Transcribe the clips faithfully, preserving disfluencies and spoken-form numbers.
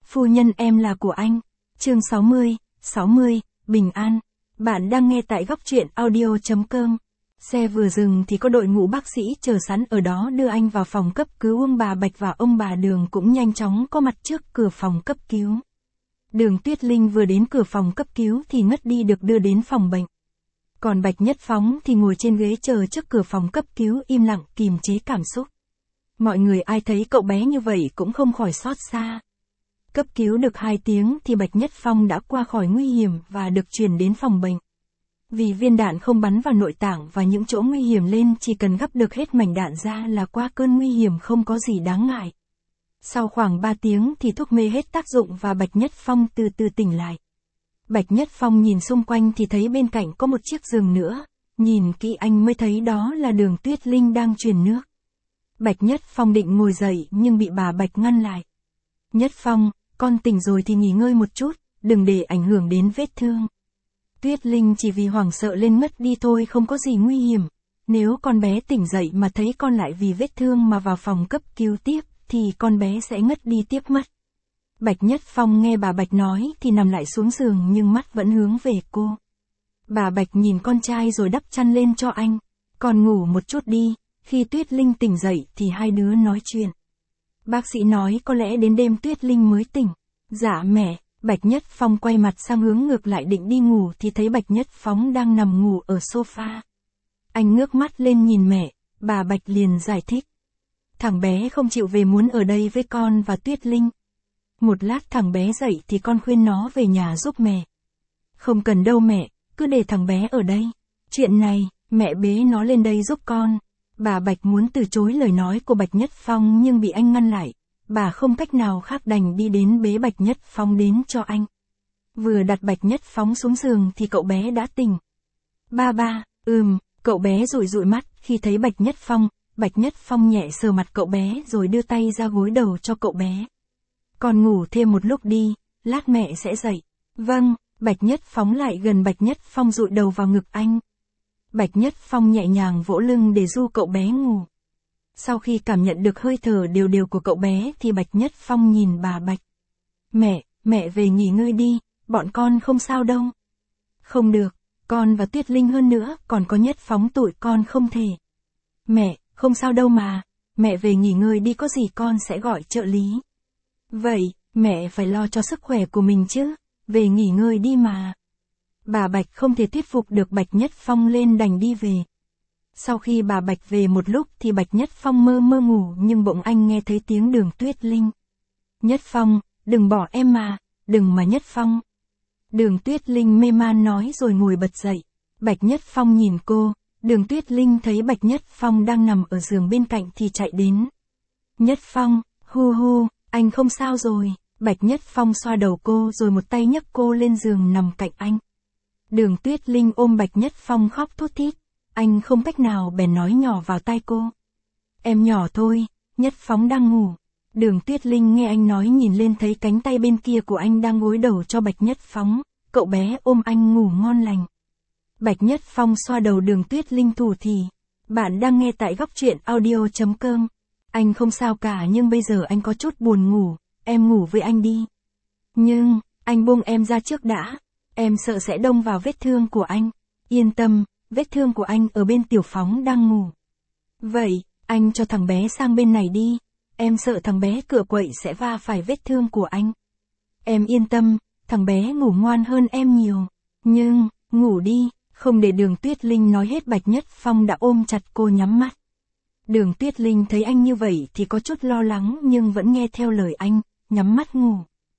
Phu nhân em là của anh. Chương sáu mươi, sáu mươi, Bình An. Bạn đang nghe tại góc truyện audio chấm com. Xe vừa dừng thì có đội ngũ bác sĩ chờ sẵn ở đó đưa anh vào phòng cấp cứu. Ông bà Bạch và ông bà Đường cũng nhanh chóng có mặt trước cửa phòng cấp cứu. Đường Tuyết Linh vừa đến cửa phòng cấp cứu thì ngất đi được đưa đến phòng bệnh. Còn Bạch Nhất Phóng thì ngồi trên ghế chờ trước cửa phòng cấp cứu im lặng kìm chế cảm xúc. Mọi người ai thấy cậu bé như vậy cũng không khỏi xót xa. Cấp cứu được hai tiếng thì Bạch Nhất Phong đã qua khỏi nguy hiểm và được chuyển đến phòng bệnh. Vì viên đạn không bắn vào nội tạng và những chỗ nguy hiểm lên, chỉ cần gắp được hết mảnh đạn ra là qua cơn nguy hiểm, không có gì đáng ngại. Sau khoảng ba tiếng thì thuốc mê hết tác dụng và Bạch Nhất Phong từ từ tỉnh lại. Bạch Nhất Phong nhìn xung quanh thì thấy bên cạnh có một chiếc giường nữa, nhìn kỹ anh mới thấy đó là Đường Tuyết Linh đang truyền nước. Bạch Nhất Phong định ngồi dậy nhưng bị bà Bạch ngăn lại. Nhất Phong, con tỉnh rồi thì nghỉ ngơi một chút, đừng để ảnh hưởng đến vết thương. Tuyết Linh chỉ vì hoảng sợ lên ngất đi thôi, không có gì nguy hiểm. Nếu con bé tỉnh dậy mà thấy con lại vì vết thương mà vào phòng cấp cứu tiếp, thì con bé sẽ ngất đi tiếp mất. Bạch Nhất Phong nghe bà Bạch nói thì nằm lại xuống giường nhưng mắt vẫn hướng về cô. Bà Bạch nhìn con trai rồi đắp chăn lên cho anh. Con ngủ một chút đi, khi Tuyết Linh tỉnh dậy thì hai đứa nói chuyện. Bác sĩ nói có lẽ đến đêm Tuyết Linh mới tỉnh. Dạ mẹ. Bạch Nhất Phong quay mặt sang hướng ngược lại định đi ngủ thì thấy Bạch Nhất Phóng đang nằm ngủ ở sofa. Anh ngước mắt lên nhìn mẹ, bà Bạch liền giải thích. Thằng bé không chịu về, muốn ở đây với con và Tuyết Linh. Một lát thằng bé dậy thì con khuyên nó về nhà giúp mẹ. Không cần đâu mẹ, cứ để thằng bé ở đây. Chuyện này, mẹ bế nó lên đây giúp con. Bà Bạch muốn từ chối lời nói của Bạch Nhất Phong nhưng bị anh ngăn lại. Bà không cách nào khác đành đi đến bế Bạch Nhất Phong đến cho anh. Vừa đặt Bạch Nhất Phóng xuống giường thì cậu bé đã tỉnh. Ba ba, ừm, cậu bé dụi dụi mắt khi thấy Bạch Nhất Phong. Bạch Nhất Phong nhẹ sờ mặt cậu bé rồi đưa tay ra gối đầu cho cậu bé. Con ngủ thêm một lúc đi, lát mẹ sẽ dậy. Vâng, Bạch Nhất Phóng lại gần Bạch Nhất Phong dụi đầu vào ngực anh. Bạch Nhất Phong nhẹ nhàng vỗ lưng để du cậu bé ngủ. Sau khi cảm nhận được hơi thở đều đều của cậu bé thì Bạch Nhất Phong nhìn bà Bạch. Mẹ, mẹ về nghỉ ngơi đi, bọn con không sao đâu. Không được, con và Tuyết Linh hơn nữa, còn có Nhất Phóng tụi con không thể. Mẹ, không sao đâu mà, mẹ về nghỉ ngơi đi, có gì con sẽ gọi trợ lý. Vậy, mẹ phải lo cho sức khỏe của mình chứ, về nghỉ ngơi đi mà. Bà Bạch không thể thuyết phục được Bạch Nhất Phong lên đành đi về. Sau khi bà Bạch về một lúc thì Bạch Nhất Phong mơ mơ ngủ nhưng bỗng anh nghe thấy tiếng Đường Tuyết Linh. Nhất Phong, đừng bỏ em mà, đừng mà Nhất Phong. Đường Tuyết Linh mê man nói rồi ngồi bật dậy. Bạch Nhất Phong nhìn cô, Đường Tuyết Linh thấy Bạch Nhất Phong đang nằm ở giường bên cạnh thì chạy đến. Nhất Phong, hu hu, anh không sao rồi. Bạch Nhất Phong xoa đầu cô rồi một tay nhấc cô lên giường nằm cạnh anh. Đường Tuyết Linh ôm Bạch Nhất Phong khóc thút thít. Anh không cách nào bèn nói nhỏ vào tai cô. Em nhỏ thôi, Nhất Phóng đang ngủ. Đường Tuyết Linh nghe anh nói nhìn lên thấy cánh tay bên kia của anh đang gối đầu cho Bạch Nhất Phóng. Cậu bé ôm anh ngủ ngon lành. Bạch Nhất Phong xoa đầu Đường Tuyết Linh thủ thỉ. Bạn đang nghe tại góc truyện audio chấm com. Anh không sao cả nhưng bây giờ anh có chút buồn ngủ, em ngủ với anh đi. Nhưng, anh buông em ra trước đã. Em sợ sẽ đâm vào vết thương của anh. Yên tâm. Vết thương của anh ở bên Tiểu Phóng đang ngủ. Vậy, anh cho thằng bé sang bên này đi. Em sợ thằng bé cựa quậy sẽ va phải vết thương của anh. Em yên tâm, thằng bé ngủ ngoan hơn em nhiều. Nhưng, ngủ đi, không để Đường Tuyết Linh nói hết Bạch Nhất Phong đã ôm chặt cô nhắm mắt. Đường Tuyết Linh thấy anh như vậy thì có chút lo lắng nhưng vẫn nghe theo lời anh, nhắm mắt ngủ.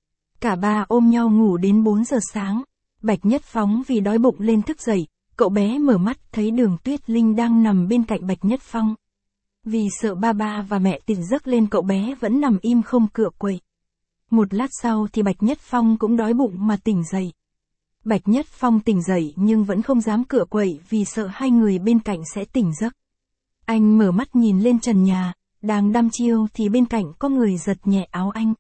Cả ba ôm nhau ngủ đến bốn giờ sáng. Bạch Nhất Phóng vì đói bụng lên thức dậy. Cậu bé mở mắt thấy Đường Tuyết Linh đang nằm bên cạnh Bạch Nhất Phong. Vì sợ ba ba và mẹ tỉnh giấc lên cậu bé vẫn nằm im không cựa quậy. Một lát sau thì Bạch Nhất Phong cũng đói bụng mà tỉnh dậy. Bạch Nhất Phong tỉnh dậy nhưng vẫn không dám cựa quậy vì sợ hai người bên cạnh sẽ tỉnh giấc. Anh mở mắt nhìn lên trần nhà, đang đăm chiêu thì bên cạnh có người giật nhẹ áo anh.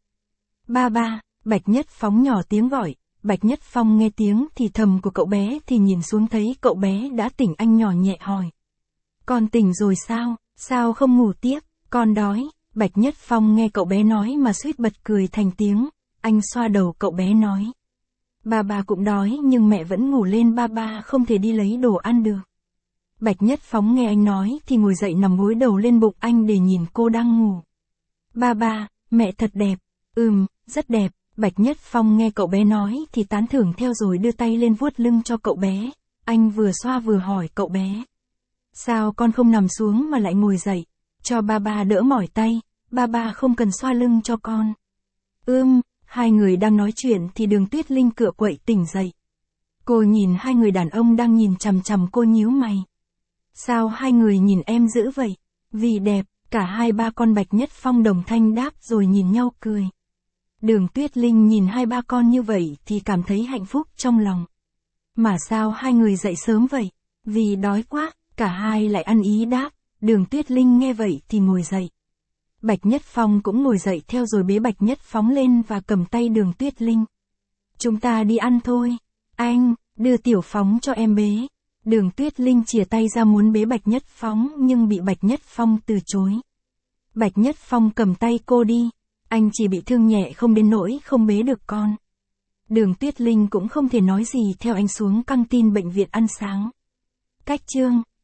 Ba ba, Bạch Nhất Phóng nhỏ tiếng gọi. Bạch Nhất Phong nghe tiếng thì thầm của cậu bé thì nhìn xuống thấy cậu bé đã tỉnh, anh nhỏ nhẹ hỏi. Con tỉnh rồi sao, sao không ngủ tiếp, con đói. Bạch Nhất Phong nghe cậu bé nói mà suýt bật cười thành tiếng. Anh xoa đầu cậu bé nói. Ba ba cũng đói nhưng mẹ vẫn ngủ lên, ba ba không thể đi lấy đồ ăn được. Bạch Nhất Phóng nghe anh nói thì ngồi dậy nằm gối đầu lên bụng anh để nhìn cô đang ngủ. Ba ba, mẹ thật đẹp. Ừm, rất đẹp. Bạch Nhất Phong nghe cậu bé nói thì tán thưởng theo rồi đưa tay lên vuốt lưng cho cậu bé. Anh vừa xoa vừa hỏi cậu bé. Sao con không nằm xuống mà lại ngồi dậy? Cho ba ba đỡ mỏi tay, ba ba không cần xoa lưng cho con. Ưm, hai người đang nói chuyện thì Đường Tuyết Linh cựa quậy tỉnh dậy. Cô nhìn hai người đàn ông đang nhìn chằm chằm cô nhíu mày. Sao hai người nhìn em dữ vậy? Vì đẹp, cả hai ba con Bạch Nhất Phong đồng thanh đáp rồi nhìn nhau cười. Đường Tuyết Linh nhìn hai ba con như vậy thì cảm thấy hạnh phúc trong lòng. Mà sao hai người dậy sớm vậy? Vì đói quá, cả hai lại ăn ý đáp. Đường Tuyết Linh nghe vậy thì ngồi dậy. Bạch Nhất Phong cũng ngồi dậy theo rồi bế Bạch Nhất Phóng lên và cầm tay Đường Tuyết Linh. Chúng ta đi ăn thôi. Anh, đưa Tiểu Phóng cho em bế. Đường Tuyết Linh chìa tay ra muốn bế Bạch Nhất Phóng nhưng bị Bạch Nhất Phong từ chối. Bạch Nhất Phong cầm tay cô đi. Anh chỉ bị thương nhẹ không đến nỗi không bế được con. Đường Tuyết Linh cũng không thể nói gì theo anh xuống căng tin bệnh viện ăn sáng. Cách chương